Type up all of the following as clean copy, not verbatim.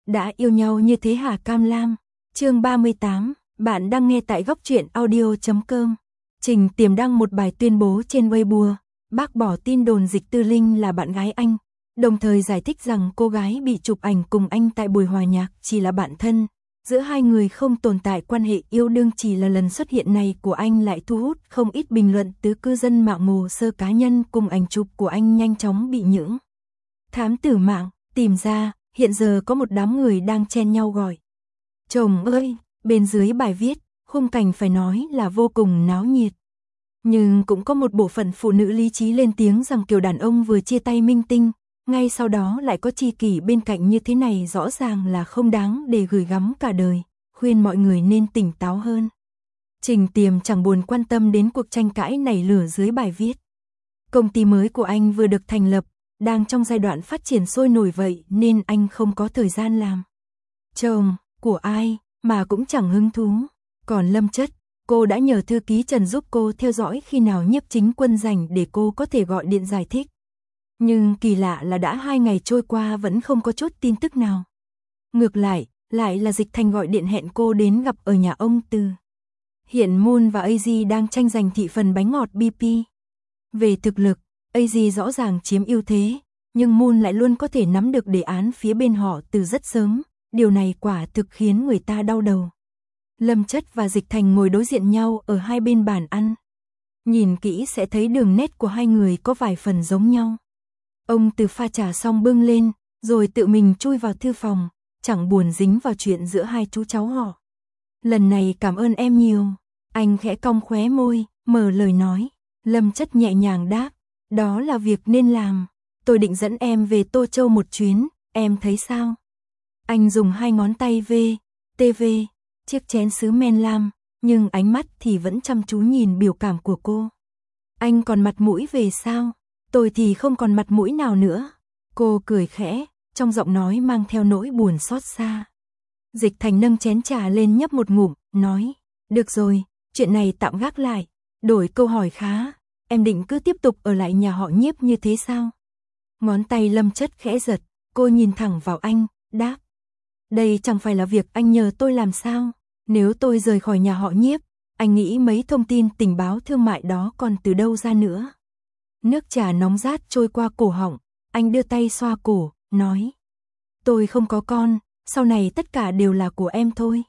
Đã yêu nhau như thế hả Cam Lam? Chương 38, bạn đang nghe tại góc truyện audio.com. Trình Tiềm đăng một bài tuyên bố trên Weibo, bác bỏ tin đồn Dịch Tư Linh là bạn gái anh, đồng thời giải thích rằng cô gái bị chụp ảnh cùng anh tại buổi hòa nhạc chỉ là bạn thân. Giữa hai người không tồn tại quan hệ yêu đương, chỉ là lần xuất hiện này của anh lại thu hút không ít bình luận từ cư dân mạng. Hồ sơ cá nhân cùng ảnh chụp của anh nhanh chóng bị những thám tử mạng tìm ra, hiện giờ có một đám người đang chen nhau gọi. Chồng ơi, bên dưới bài viết, khung cảnh phải nói là vô cùng náo nhiệt. Nhưng cũng có một bộ phận phụ nữ lý trí lên tiếng rằng kiểu đàn ông vừa chia tay minh tinh, ngay sau đó lại có tri kỷ bên cạnh như thế này rõ ràng là không đáng để gửi gắm cả đời, khuyên mọi người nên tỉnh táo hơn. Trình Tiềm chẳng buồn quan tâm đến cuộc tranh cãi nảy lửa dưới bài viết. Công ty mới của anh vừa được thành lập, đang trong giai đoạn phát triển sôi nổi, vậy nên anh không có thời gian làm chồng của ai, mà cũng chẳng hứng thú. Còn Lâm Chất, cô đã nhờ thư ký Trần giúp cô theo dõi khi nào Nhiếp Chính Quân rảnh để cô có thể gọi điện giải thích. Nhưng kỳ lạ là đã 2 ngày trôi qua vẫn không có chút tin tức nào. Ngược lại là Dịch Thành gọi điện hẹn cô đến gặp ở nhà ông Từ. Hiện Moon và AZ đang tranh giành thị phần bánh ngọt BP. Về thực lực, AZ rõ ràng chiếm ưu thế, nhưng Moon lại luôn có thể nắm được đề án phía bên họ từ rất sớm, điều này quả thực khiến người ta đau đầu. Lâm Chất và Dịch Thành ngồi đối diện nhau ở hai bên bàn ăn. Nhìn kỹ sẽ thấy đường nét của hai người có vài phần giống nhau. Ông Từ pha trà xong bưng lên, rồi tự mình chui vào thư phòng, chẳng buồn dính vào chuyện giữa hai chú cháu họ. Lần này cảm ơn em nhiều. Anh khẽ cong khóe môi, mở lời nói. Lâm Chất nhẹ nhàng đáp, đó là việc nên làm. Tôi định dẫn em về Tô Châu một chuyến, em thấy sao? Anh dùng hai ngón tay TV chiếc chén sứ men lam, nhưng ánh mắt thì vẫn chăm chú nhìn biểu cảm của cô. Anh còn mặt mũi về sao? Tôi thì không còn mặt mũi nào nữa. Cô cười khẽ, trong giọng nói mang theo nỗi buồn xót xa. Dịch Thành nâng chén trà lên nhấp một ngụm, nói, được rồi, chuyện này tạm gác lại. Đổi câu hỏi khá, em định cứ tiếp tục ở lại nhà họ Nhiếp như thế sao? Ngón tay Lâm Chất khẽ giật, cô nhìn thẳng vào anh, đáp. Đây chẳng phải là việc anh nhờ tôi làm sao? Nếu tôi rời khỏi nhà họ Nhiếp, anh nghĩ mấy thông tin tình báo thương mại đó còn từ đâu ra nữa? Nước trà nóng rát trôi qua cổ họng, anh đưa tay xoa cổ, nói. Tôi không có con, sau này tất cả đều là của em thôi.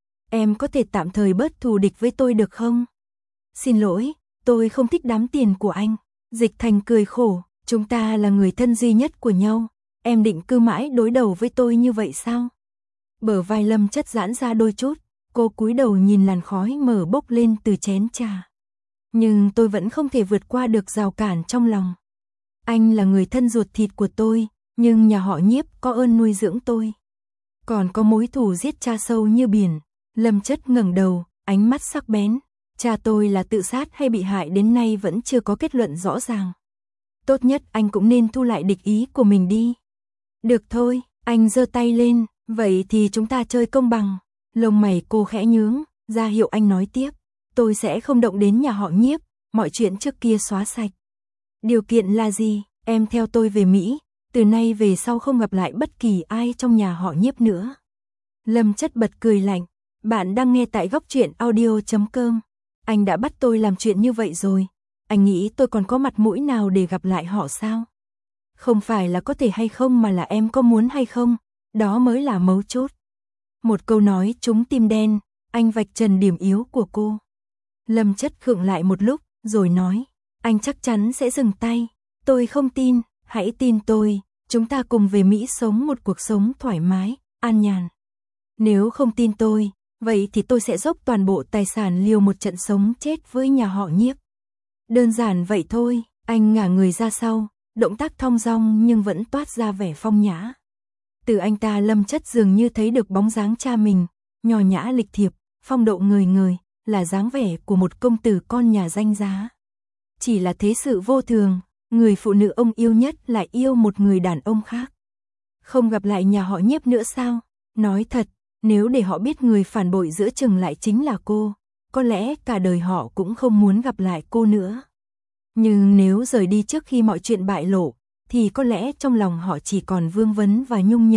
Em có thể tạm thời bớt thù địch với tôi được không? Xin lỗi, tôi không thích đám tiền của anh. Dịch Thành cười khổ, chúng ta là người thân duy nhất của nhau, em định cứ mãi đối đầu với tôi như vậy sao? Bờ vai Lâm Chất giãn ra đôi chút, cô cúi đầu nhìn làn khói mờ bốc lên từ chén trà. Nhưng tôi vẫn không thể vượt qua được rào cản trong lòng. Anh là người thân ruột thịt của tôi, nhưng nhà họ Nhiếp có ơn nuôi dưỡng tôi. Còn có mối thù giết cha sâu như biển. Lâm Chất ngẩng đầu, ánh mắt sắc bén. Cha tôi là tự sát hay bị hại đến nay vẫn chưa có kết luận rõ ràng. Tốt nhất anh cũng nên thu lại địch ý của mình đi. Được thôi, anh giơ tay lên, vậy thì chúng ta chơi công bằng. Lông mày cô khẽ nhướng, ra hiệu anh nói tiếp. Tôi sẽ không động đến nhà họ Nhiếp, mọi chuyện trước kia xóa sạch. Điều kiện là gì? Em theo tôi về Mỹ, từ nay về sau không gặp lại bất kỳ ai trong nhà họ Nhiếp nữa. Lâm Chất bật cười lạnh, bạn đang nghe tại góc truyện audio.com. Anh đã bắt tôi làm chuyện như vậy rồi, anh nghĩ tôi còn có mặt mũi nào để gặp lại họ sao? Không phải là có thể hay không mà là em có muốn hay không, đó mới là mấu chốt. Một câu nói trúng tim đen, anh vạch trần điểm yếu của cô. Lâm Chất khựng lại một lúc, rồi nói, anh chắc chắn sẽ dừng tay. Tôi không tin, hãy tin tôi, chúng ta cùng về Mỹ sống một cuộc sống thoải mái, an nhàn. Nếu không tin tôi, vậy thì tôi sẽ dốc toàn bộ tài sản liều một trận sống chết với nhà họ Nhiếp. Đơn giản vậy thôi. Anh ngả người ra sau, động tác thong dong nhưng vẫn toát ra vẻ phong nhã. Từ anh ta Lâm Chất dường như thấy được bóng dáng cha mình, nho nhã lịch thiệp, phong độ ngời ngời, là dáng vẻ của một công tử con nhà danh giá. Chỉ là thế sự vô thường, người phụ nữ ông yêu nhất lại yêu một người đàn ông khác. Không gặp lại nhà họ Nhiếp nữa sao? Nói thật, nếu để họ biết người phản bội giữa chừng lại chính là cô, có lẽ cả đời họ cũng không muốn gặp lại cô nữa. Nhưng nếu rời đi trước khi mọi chuyện bại lộ, thì có lẽ trong lòng họ chỉ còn vương vấn và nhung nhớ,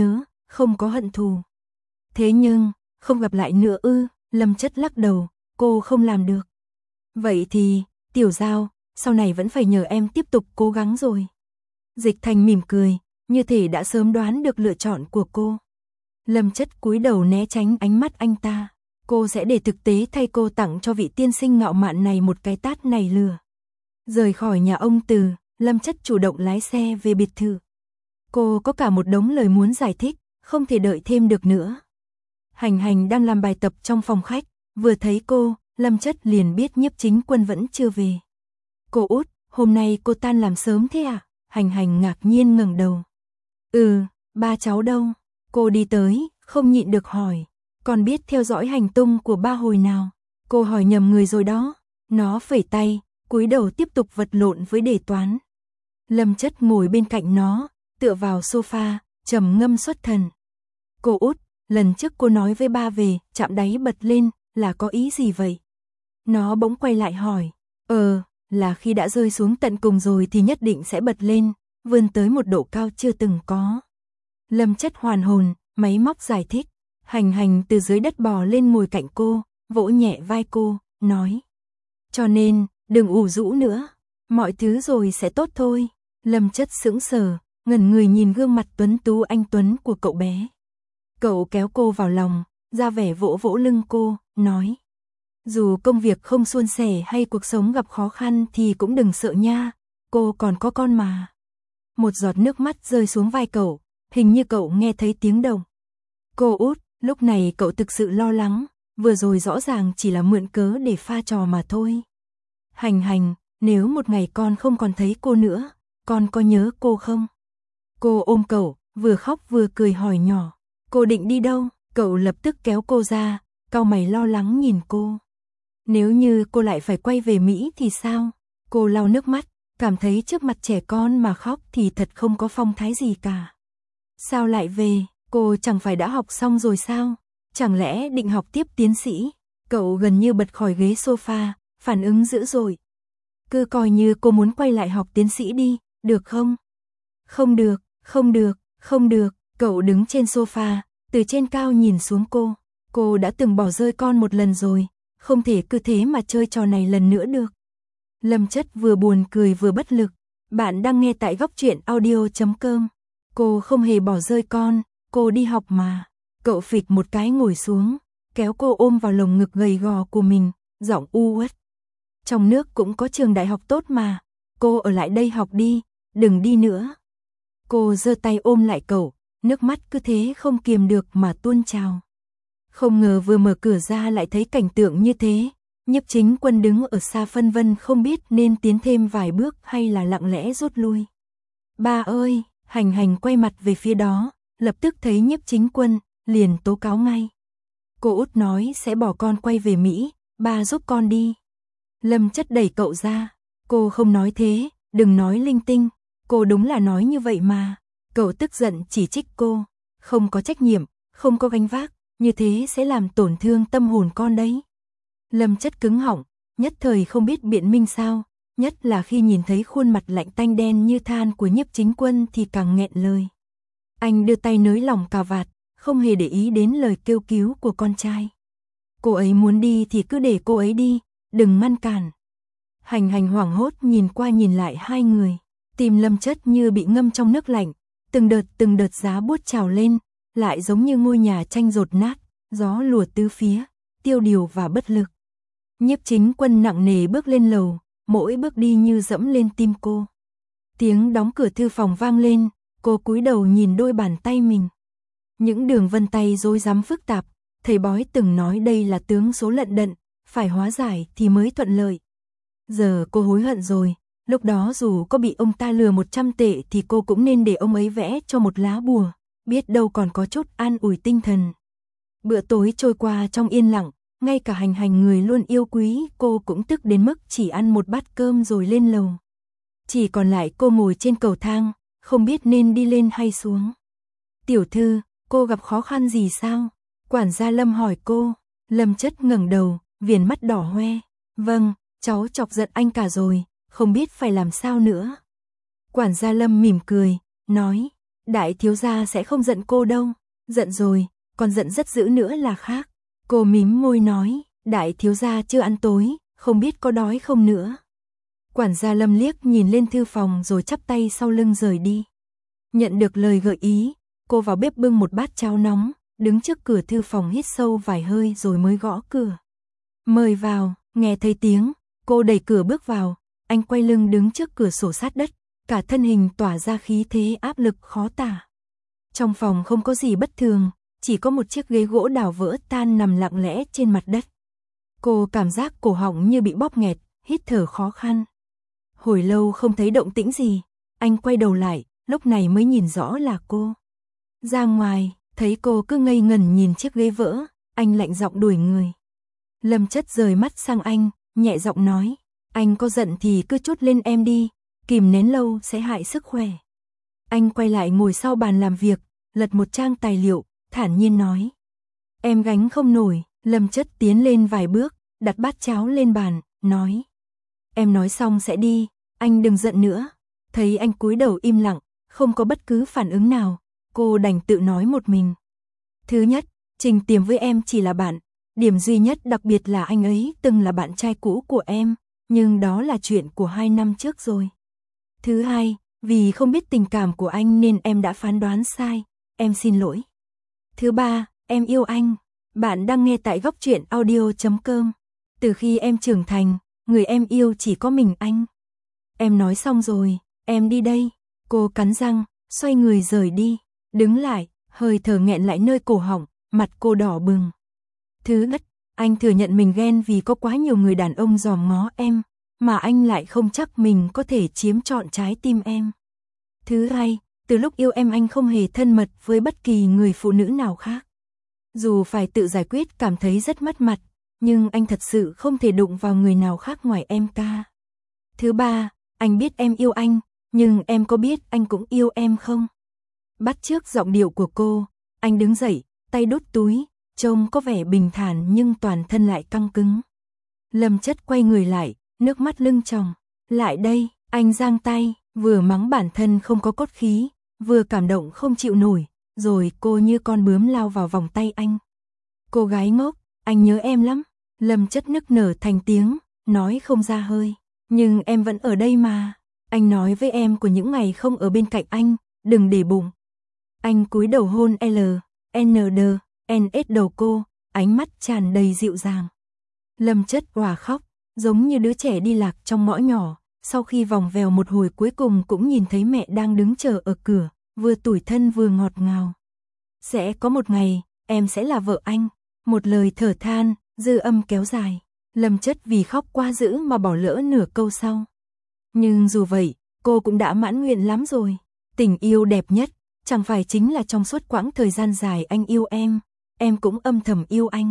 không có hận thù. Thế nhưng, không gặp lại nữa ư? Lâm Chất lắc đầu, cô không làm được. Vậy thì, Tiểu Giao, sau này vẫn phải nhờ em tiếp tục cố gắng rồi. Dịch Thành mỉm cười, như thể đã sớm đoán được lựa chọn của cô. Lâm Chất cúi đầu né tránh ánh mắt anh ta. Cô sẽ để thực tế thay cô tặng cho vị tiên sinh ngạo mạn này một cái tát này lừa. Rời khỏi nhà ông Từ, Lâm Chất chủ động lái xe về biệt thự. Cô có cả một đống lời muốn giải thích, không thể đợi thêm được nữa. Hành Hành đang làm bài tập trong phòng khách, vừa thấy cô, Lâm Chất liền biết Nhiếp Chính Quân vẫn chưa về. Cô út, hôm nay cô tan làm sớm thế à? Hành Hành ngạc nhiên ngẩng đầu. Ba cháu đâu? Cô đi tới, không nhịn được hỏi. Còn biết theo dõi hành tung của ba hồi nào? Cô hỏi nhầm người rồi đó. Nó phẩy tay, cúi đầu tiếp tục vật lộn với đề toán. Lâm Chất ngồi bên cạnh nó, tựa vào sofa, trầm ngâm xuất thần. Cô út, lần trước cô nói với ba về, chạm đáy bật lên, là có ý gì vậy? Nó bỗng quay lại hỏi. Là khi đã rơi xuống tận cùng rồi thì nhất định sẽ bật lên, vươn tới một độ cao chưa từng có. Lâm Chất hoàn hồn, máy móc giải thích. Hành Hành từ dưới đất bò lên ngồi cạnh cô, vỗ nhẹ vai cô, nói. Cho nên, đừng ủ rũ nữa, mọi thứ rồi sẽ tốt thôi. Lâm Chất sững sờ, ngẩn người nhìn gương mặt tuấn tú anh tuấn của cậu bé. Cậu kéo cô vào lòng, ra vẻ vỗ vỗ lưng cô, nói. Dù công việc không suôn sẻ hay cuộc sống gặp khó khăn thì cũng đừng sợ nha, cô còn có con mà. Một giọt nước mắt rơi xuống vai cậu, hình như cậu nghe thấy tiếng động. Cô út, lúc này cậu thực sự lo lắng, vừa rồi rõ ràng chỉ là mượn cớ để pha trò mà thôi. Hành Hành, nếu một ngày con không còn thấy cô nữa, con có nhớ cô không? Cô ôm cậu, vừa khóc vừa cười hỏi nhỏ. Cô định đi đâu? Cậu lập tức kéo cô ra, cau mày lo lắng nhìn cô. Nếu như cô lại phải quay về Mỹ thì sao? Cô lau nước mắt, cảm thấy trước mặt trẻ con mà khóc thì thật không có phong thái gì cả. Sao lại về? Cô chẳng phải đã học xong rồi sao? Chẳng lẽ định học tiếp tiến sĩ? Cậu gần như bật khỏi ghế sofa, phản ứng dữ dội. Cứ coi như cô muốn quay lại học tiến sĩ đi, được không? Không được, không được, không được. Cậu đứng trên sofa, từ trên cao nhìn xuống cô. Cô đã từng bỏ rơi con một lần rồi, không thể cứ thế mà chơi trò này lần nữa được. Lâm Chất vừa buồn cười vừa bất lực. Bạn đang nghe tại góc truyện audio.com. Cô không hề bỏ rơi con, cô đi học mà. Cậu phịch một cái ngồi xuống, kéo cô ôm vào lồng ngực gầy gò của mình, giọng u uất. Trong nước cũng có trường đại học tốt mà, cô ở lại đây học đi, đừng đi nữa. Cô giơ tay ôm lại cậu, nước mắt cứ thế không kiềm được mà tuôn trào. Không ngờ vừa mở cửa ra lại thấy cảnh tượng như thế. Nhiếp Chính Quân đứng ở xa phân vân không biết nên tiến thêm vài bước hay là lặng lẽ rút lui. Ba ơi! Hành Hành quay mặt về phía đó, lập tức thấy Nhiếp Chính Quân, liền tố cáo ngay. Cô út nói sẽ bỏ con quay về Mỹ, ba giúp con đi. Lâm Chất đẩy cậu ra. Cô không nói thế, đừng nói linh tinh. Cô đúng là nói như vậy mà. Cậu tức giận chỉ trích cô. Không có trách nhiệm, không có gánh vác, như thế sẽ làm tổn thương tâm hồn con đấy. Lâm Chất cứng họng, nhất thời không biết biện minh sao. Nhất là khi nhìn thấy khuôn mặt lạnh tanh đen như than của Nhiếp Chính Quân thì càng nghẹn lời. Anh đưa tay nới lỏng cà vạt, không hề để ý đến lời kêu cứu của con trai. Cô ấy muốn đi thì cứ để cô ấy đi, đừng ngăn cản. Hành Hành hoảng hốt nhìn qua nhìn lại hai người. Tim Lâm Chất như bị ngâm trong nước lạnh, từng đợt giá buốt trào lên, lại giống như ngôi nhà tranh dột nát, gió lùa tứ phía, tiêu điều và bất lực. Nhiếp Chính Quân nặng nề bước lên lầu, mỗi bước đi như dẫm lên tim cô. Tiếng đóng cửa thư phòng vang lên, cô cúi đầu nhìn đôi bàn tay mình. Những đường vân tay rối rắm phức tạp, thầy bói từng nói đây là tướng số lận đận, phải hóa giải thì mới thuận lợi. Giờ cô hối hận rồi, lúc đó dù có bị ông ta lừa 100 tệ thì cô cũng nên để ông ấy vẽ cho một lá bùa, biết đâu còn có chút an ủi tinh thần. Bữa tối trôi qua trong yên lặng, ngay cả Hành Hành người luôn yêu quý cô cũng tức đến mức chỉ ăn một bát cơm rồi lên lầu. Chỉ còn lại cô ngồi trên cầu thang, không biết nên đi lên hay xuống. Tiểu thư, cô gặp khó khăn gì sao? Quản gia Lâm hỏi cô. Lâm Chất ngẩng đầu, viền mắt đỏ hoe. Vâng, cháu chọc giận anh cả rồi, không biết phải làm sao nữa. Quản gia Lâm mỉm cười, nói, đại thiếu gia sẽ không giận cô đâu. Giận rồi, còn giận rất dữ nữa là khác. Cô mím môi nói, đại thiếu gia chưa ăn tối, không biết có đói không nữa. Quản gia Lâm liếc nhìn lên thư phòng rồi chắp tay sau lưng rời đi. Nhận được lời gợi ý, cô vào bếp bưng một bát cháo nóng, đứng trước cửa thư phòng hít sâu vài hơi rồi mới gõ cửa. Mời vào, nghe thấy tiếng, cô đẩy cửa bước vào, anh quay lưng đứng trước cửa sổ sát đất, cả thân hình tỏa ra khí thế áp lực khó tả. Trong phòng không có gì bất thường, chỉ có một chiếc ghế gỗ đảo vỡ tan nằm lặng lẽ trên mặt đất. Cô cảm giác cổ họng như bị bóp nghẹt, hít thở khó khăn. Hồi lâu không thấy động tĩnh gì, anh quay đầu lại, lúc này mới nhìn rõ là cô. Ra ngoài, thấy cô cứ ngây ngẩn nhìn chiếc ghế vỡ, anh lạnh giọng đuổi người. Lâm Chất rời mắt sang anh, nhẹ giọng nói, anh có giận thì cứ trút lên em đi, kìm nén lâu sẽ hại sức khỏe. Anh quay lại ngồi sau bàn làm việc, lật một trang tài liệu, thản nhiên nói. Em gánh không nổi. Lâm Chất tiến lên vài bước, đặt bát cháo lên bàn, nói. Em nói xong sẽ đi, anh đừng giận nữa. Thấy anh cúi đầu im lặng, không có bất cứ phản ứng nào, cô đành tự nói một mình. Thứ nhất, Trình Tiềm với em chỉ là bạn, điểm duy nhất đặc biệt là anh ấy từng là bạn trai cũ của em, nhưng đó là chuyện của 2 năm trước rồi. Thứ hai, vì không biết tình cảm của anh nên em đã phán đoán sai, em xin lỗi. Thứ ba, em yêu anh. Bạn đang nghe tại Góc Truyện Audio.com. Từ khi em trưởng thành, người em yêu chỉ có mình anh. Em nói xong rồi, em đi đây. Cô cắn răng, xoay người rời đi. Đứng lại, hơi thở nghẹn lại nơi cổ họng, mặt cô đỏ bừng. Thứ nhất, anh thừa nhận mình ghen vì có quá nhiều người đàn ông dòm ngó em, mà anh lại không chắc mình có thể chiếm trọn trái tim em. Thứ hai, từ lúc yêu em anh không hề thân mật với bất kỳ người phụ nữ nào khác. Dù phải tự giải quyết cảm thấy rất mất mặt, nhưng anh thật sự không thể đụng vào người nào khác ngoài em ca. Thứ ba, anh biết em yêu anh, nhưng em có biết anh cũng yêu em không? Bắt chước giọng điệu của cô, anh đứng dậy, tay đút túi, trông có vẻ bình thản nhưng toàn thân lại căng cứng. Lâm Chất quay người lại, nước mắt lưng tròng. Lại đây, anh giang tay, vừa mắng bản thân không có cốt khí, vừa cảm động không chịu nổi. Rồi cô như con bướm lao vào vòng tay anh. Cô gái ngốc, anh nhớ em lắm. Lâm Chất nức nở thành tiếng, nói không ra hơi. Nhưng em vẫn ở đây mà. Anh nói với em của những ngày không ở bên cạnh anh, đừng để bụng. Anh cúi đầu hôn L, N, D, N, S đầu cô, ánh mắt tràn đầy dịu dàng. Lâm Chất òa khóc, giống như đứa trẻ đi lạc trong ngõ nhỏ. Sau khi vòng vèo một hồi cuối cùng cũng nhìn thấy mẹ đang đứng chờ ở cửa. Vừa tủi thân vừa ngọt ngào. Sẽ có một ngày, em sẽ là vợ anh. Một lời thở than, dư âm kéo dài. Lâm Chất vì khóc quá dữ mà bỏ lỡ nửa câu sau. Nhưng dù vậy, cô cũng đã mãn nguyện lắm rồi. Tình yêu đẹp nhất, chẳng phải chính là trong suốt quãng thời gian dài anh yêu em cũng âm thầm yêu anh.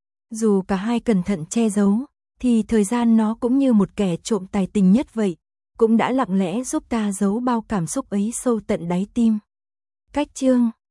Dù cả hai cẩn thận che giấu, thì thời gian nó cũng như một kẻ trộm tài tình nhất vậy. Cũng đã lặng lẽ giúp ta giấu bao cảm xúc ấy sâu tận đáy tim. Cách chương